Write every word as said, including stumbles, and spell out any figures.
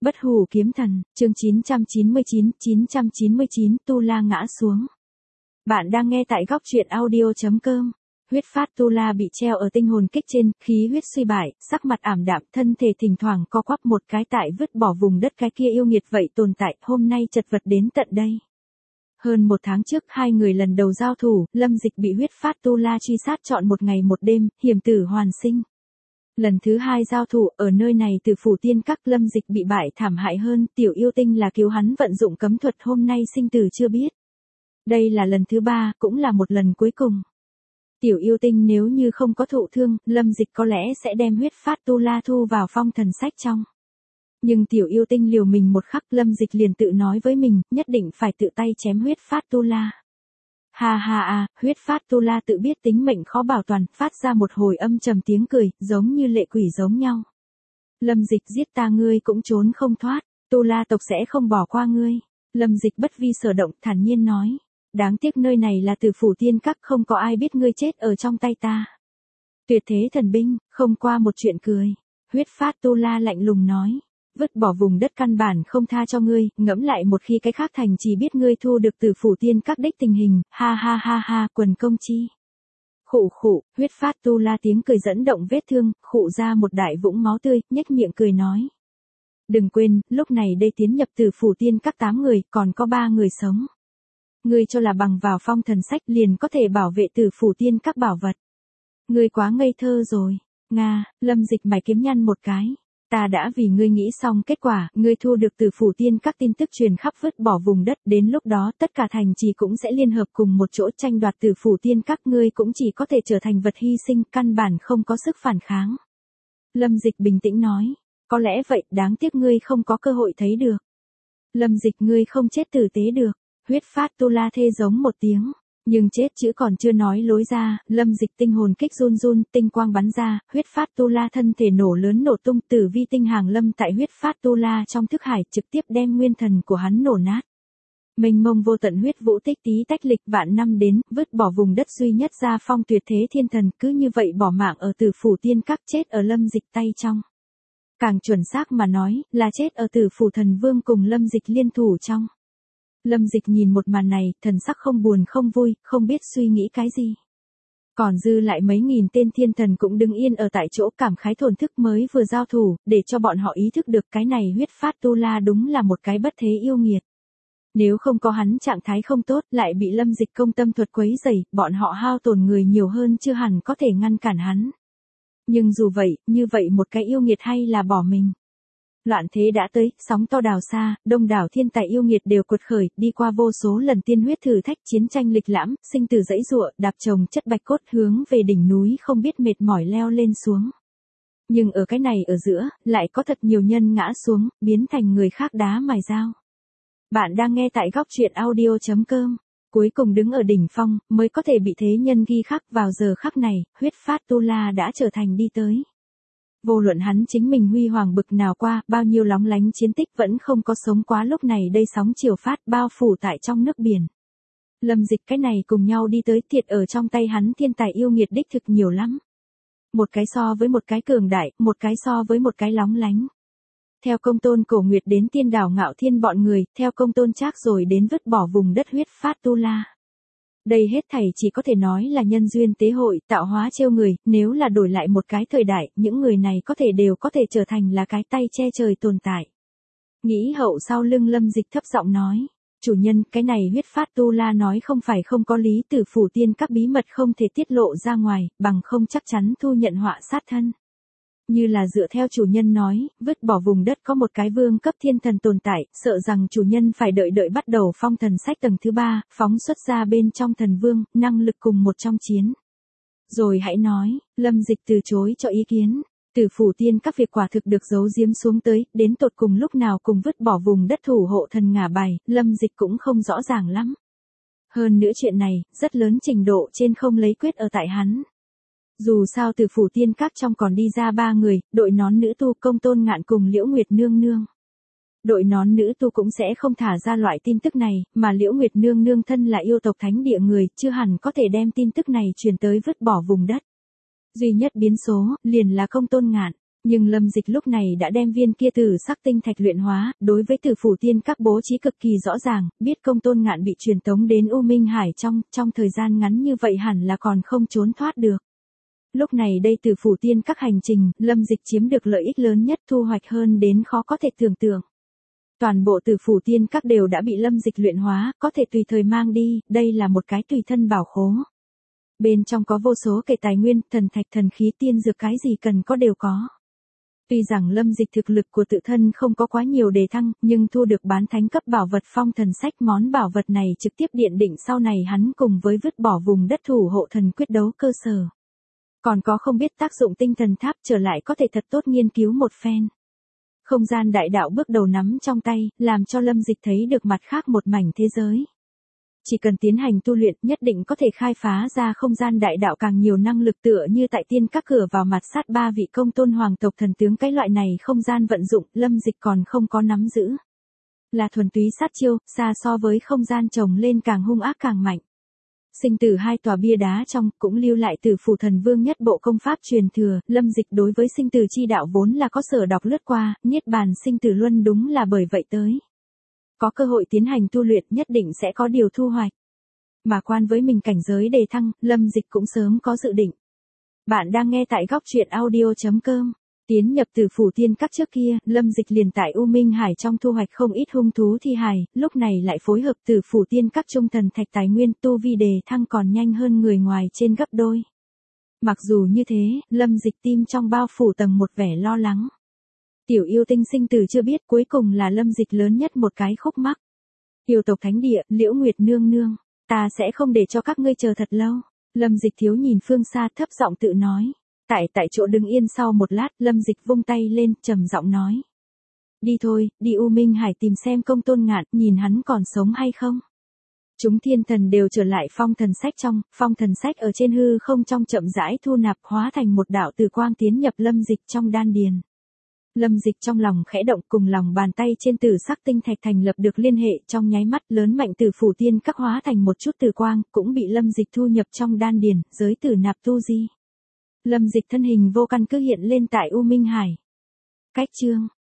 Bất hủ kiếm thần, chương chín trăm chín mươi chín, chín trăm chín mươi chín, Tu La ngã xuống. Bạn đang nghe tại góc truyện audio chấm com. Huyết phát Tu La bị treo ở tinh hồn kích trên, khí huyết suy bại, sắc mặt ảm đạm, thân thể thỉnh thoảng co quắp một cái tại vứt bỏ vùng đất cái kia yêu nghiệt vậy tồn tại, hôm nay chật vật đến tận đây. Hơn một tháng trước hai người lần đầu giao thủ, Lâm Dịch bị huyết phát Tu La truy sát trọn một ngày một đêm, hiểm tử hoàn sinh. Lần thứ hai giao thủ ở nơi này từ phủ tiên các, Lâm Dịch bị bại thảm hại hơn, tiểu yêu tinh là cứu hắn vận dụng cấm thuật hôm nay sinh tử chưa biết. Đây là lần thứ ba, cũng là một lần cuối cùng. Tiểu yêu tinh nếu như không có thụ thương, Lâm Dịch có lẽ sẽ đem huyết phát Tu La thu vào phong thần sách trong. Nhưng tiểu yêu tinh liều mình một khắc, Lâm Dịch liền tự nói với mình, nhất định phải tự tay chém huyết phát Tu La. Ha ha à, huyết phát Tu La tự biết tính mệnh khó bảo toàn, phát ra một hồi âm trầm tiếng cười, giống như lệ quỷ giống nhau. Lâm Dịch giết ta ngươi cũng trốn không thoát, Tu La tộc sẽ không bỏ qua ngươi. Lâm Dịch bất vi sở động, thản nhiên nói. Đáng tiếc nơi này là Tử phủ tiên các, không có ai biết ngươi chết ở trong tay ta. Tuyệt thế thần binh, không qua một chuyện cười. Huyết phát Tu La lạnh lùng nói. Vứt bỏ vùng đất căn bản không tha cho ngươi, ngẫm lại một khi cái khác thành chỉ biết ngươi thu được Tử phủ tiên các đích tình hình, ha ha ha ha, quần công chi. Khụ khụ, huyết phát Tu La tiếng cười dẫn động vết thương, khụ ra một đại vũng máu tươi, nhếch miệng cười nói. Đừng quên, lúc này đây tiến nhập Tử phủ tiên các tám người, còn có ba người sống. Ngươi cho là bằng vào phong thần sách liền có thể bảo vệ Tử phủ tiên các bảo vật. Ngươi quá ngây thơ rồi. Nga, Lâm Dịch mày kiếm nhăn một cái. Ta đã vì ngươi nghĩ xong kết quả, ngươi thu được Tử phủ tiên các tin tức truyền khắp vứt bỏ vùng đất, đến lúc đó tất cả thành trì cũng sẽ liên hợp cùng một chỗ tranh đoạt Tử phủ tiên các, ngươi cũng chỉ có thể trở thành vật hy sinh, căn bản không có sức phản kháng. Lâm Dịch bình tĩnh nói, có lẽ vậy, đáng tiếc ngươi không có cơ hội thấy được. Lâm Dịch ngươi không chết tử tế được, huyết phát Tu La thê giống một tiếng. Nhưng chết chữ còn chưa nói lối ra, Lâm Dịch tinh hồn kích run run, tinh quang bắn ra, huyết phát Tu La thân thể nổ lớn nổ tung, tử vi tinh hàng lâm tại huyết phát Tu La trong thức hải, trực tiếp đem nguyên thần của hắn nổ nát. Mênh mông vô tận huyết vũ tích tí tách lịch vạn năm đến, vứt bỏ vùng đất duy nhất ra phong tuyệt thế thiên thần, cứ như vậy bỏ mạng ở Tử phủ tiên các, chết ở Lâm Dịch tay trong. Càng chuẩn xác mà nói, là chết ở Tử phủ thần vương cùng Lâm Dịch liên thủ trong. Lâm Dịch nhìn một màn này, thần sắc không buồn không vui, không biết suy nghĩ cái gì. Còn dư lại mấy nghìn tên thiên thần cũng đứng yên ở tại chỗ, cảm khái thổn thức mới vừa giao thủ, để cho bọn họ ý thức được cái này huyết phát Tu La đúng là một cái bất thế yêu nghiệt. Nếu không có hắn trạng thái không tốt, lại bị Lâm Dịch công tâm thuật quấy rầy, bọn họ hao tổn người nhiều hơn chưa hẳn có thể ngăn cản hắn. Nhưng dù vậy, như vậy một cái yêu nghiệt hay là bỏ mình. Loạn thế đã tới, sóng to đào xa, đông đảo thiên tài yêu nghiệt đều quật khởi, đi qua vô số lần tiên huyết thử thách, chiến tranh lịch lãm, sinh tử dãy giụa, đạp chồng chất bạch cốt hướng về đỉnh núi không biết mệt mỏi leo lên xuống. Nhưng ở cái này ở giữa, lại có thật nhiều nhân ngã xuống, biến thành người khác đá mài dao. Bạn đang nghe tại góc truyện audio chấm com. Cuối cùng đứng ở đỉnh phong, mới có thể bị thế nhân ghi khắc, vào giờ khắc này, huyết phát Tu La đã trở thành đi tới. Vô luận hắn chính mình huy hoàng bực nào qua, bao nhiêu lóng lánh chiến tích vẫn không có sống quá lúc này đây sóng chiều phát bao phủ tại trong nước biển. Lâm Dịch cái này cùng nhau đi tới, thiệt ở trong tay hắn thiên tài yêu nghiệt đích thực nhiều lắm. Một cái so với một cái cường đại, một cái so với một cái lóng lánh. Theo Công Tôn Cổ Nguyệt đến Tiên Đảo Ngạo Thiên bọn người, theo Công Tôn Trác rồi đến vứt bỏ vùng đất huyết phát Tu La. Đây hết thảy chỉ có thể nói là nhân duyên tế hội, tạo hóa trêu người, nếu là đổi lại một cái thời đại, những người này có thể đều có thể trở thành là cái tay che trời tồn tại. Nghĩ hậu sau lưng Lâm Dịch thấp giọng nói, chủ nhân, cái này huyết phát Tu La nói không phải không có lý, Tử phủ tiên các bí mật không thể tiết lộ ra ngoài, bằng không chắc chắn thu nhận họa sát thân. Như là dựa theo chủ nhân nói, vứt bỏ vùng đất có một cái vương cấp thiên thần tồn tại, sợ rằng chủ nhân phải đợi đợi bắt đầu phong thần sách tầng thứ ba, phóng xuất ra bên trong thần vương, năng lực cùng một trong chiến. Rồi hãy nói, Lâm Dịch từ chối cho ý kiến, Tử phủ tiên các việc quả thực được giấu giếm xuống tới, đến tột cùng lúc nào cùng vứt bỏ vùng đất thủ hộ thần ngả bài, Lâm Dịch cũng không rõ ràng lắm. Hơn nữa chuyện này, rất lớn trình độ trên không lấy quyết ở tại hắn. Dù sao Tử phủ tiên các trong còn đi ra ba người, đội nón nữ tu Công Tôn Ngạn cùng Liễu Nguyệt Nương Nương. Đội nón nữ tu cũng sẽ không thả ra loại tin tức này, mà Liễu Nguyệt Nương Nương thân là yêu tộc thánh địa người, chưa hẳn có thể đem tin tức này truyền tới vứt bỏ vùng đất. Duy nhất biến số, liền là Công Tôn Ngạn. Nhưng Lâm Dịch lúc này đã đem viên kia tử sắc tinh thạch luyện hóa, đối với Tử Phủ Tiên Các bố trí cực kỳ rõ ràng, biết Công Tôn Ngạn bị truyền tống đến U Minh Hải trong, trong thời gian ngắn như vậy hẳn là còn không trốn thoát được. Lúc này đây Tử Phủ Tiên Các hành trình, Lâm Dịch chiếm được lợi ích lớn nhất, thu hoạch hơn đến khó có thể tưởng tượng. Toàn bộ Tử Phủ Tiên Các đều đã bị Lâm Dịch luyện hóa, có thể tùy thời mang đi, đây là một cái tùy thân bảo khố. Bên trong có vô số kệ tài nguyên, thần thạch, thần khí, tiên dược, cái gì cần có đều có. Tuy rằng Lâm Dịch thực lực của tự thân không có quá nhiều đề thăng, nhưng thu được bán thánh cấp bảo vật phong thần sách, món bảo vật này trực tiếp điện định sau này hắn cùng với vứt bỏ vùng đất thủ hộ thần quyết đấu cơ sở. Còn có không biết tác dụng tinh thần tháp trở lại có thể thật tốt nghiên cứu một phen. Không gian đại đạo bước đầu nắm trong tay, làm cho Lâm Dịch thấy được mặt khác một mảnh thế giới. Chỉ cần tiến hành tu luyện nhất định có thể khai phá ra không gian đại đạo càng nhiều năng lực, tựa như tại tiên các cửa vào mặt sát ba vị công tôn hoàng tộc thần tướng, cái loại này không gian vận dụng Lâm Dịch còn không có nắm giữ. Là thuần túy sát chiêu, xa so với không gian trồng lên càng hung ác càng mạnh. Sinh tử hai tòa bia đá trong cũng lưu lại Tử Phủ Thần Vương nhất bộ công pháp truyền thừa, Lâm Dịch đối với sinh tử chi đạo vốn là có sở đọc lướt qua, niết bàn sinh tử luân đúng là bởi vậy tới. Có cơ hội tiến hành tu luyện nhất định sẽ có điều thu hoạch. Mà quan với mình cảnh giới đề thăng, Lâm Dịch cũng sớm có dự định. Bạn đang nghe tại góc truyện audio chấm com. Tiến nhập Tử Phủ Tiên Các trước kia, Lâm Dịch liền tại U Minh Hải trong thu hoạch không ít hung thú thi hài, lúc này lại phối hợp Tử Phủ Tiên Các trung thần thạch tài nguyên, tu vi đề thăng còn nhanh hơn người ngoài trên gấp đôi. Mặc dù như thế, Lâm Dịch tim trong bao phủ tầng một vẻ lo lắng. Tiểu yêu tinh sinh tử chưa biết, cuối cùng là Lâm Dịch lớn nhất một cái khúc mắc. Yêu tộc thánh địa, Liễu Nguyệt nương nương, ta sẽ không để cho các ngươi chờ thật lâu. Lâm Dịch thiếu nhìn phương xa, thấp giọng tự nói. Tại tại chỗ đứng yên sau một lát, Lâm Dịch vung tay lên, trầm giọng nói. Đi thôi, đi U Minh Hải tìm xem Công Tôn Ngạn, nhìn hắn còn sống hay không. Chúng thiên thần đều trở lại phong thần sách trong, phong thần sách ở trên hư không trong chậm rãi thu nạp, hóa thành một đạo từ quang tiến nhập Lâm Dịch trong đan điền. Lâm Dịch trong lòng khẽ động, cùng lòng bàn tay trên tử sắc tinh thạch thành lập được liên hệ, trong nháy mắt lớn mạnh Tử Phủ Tiên Các hóa thành một chút từ quang, cũng bị Lâm Dịch thu nhập trong đan điền, giới tử nạp tu di. Lâm Dịch thân hình vô căn cứ hiện lên tại U Minh Hải. Cách chương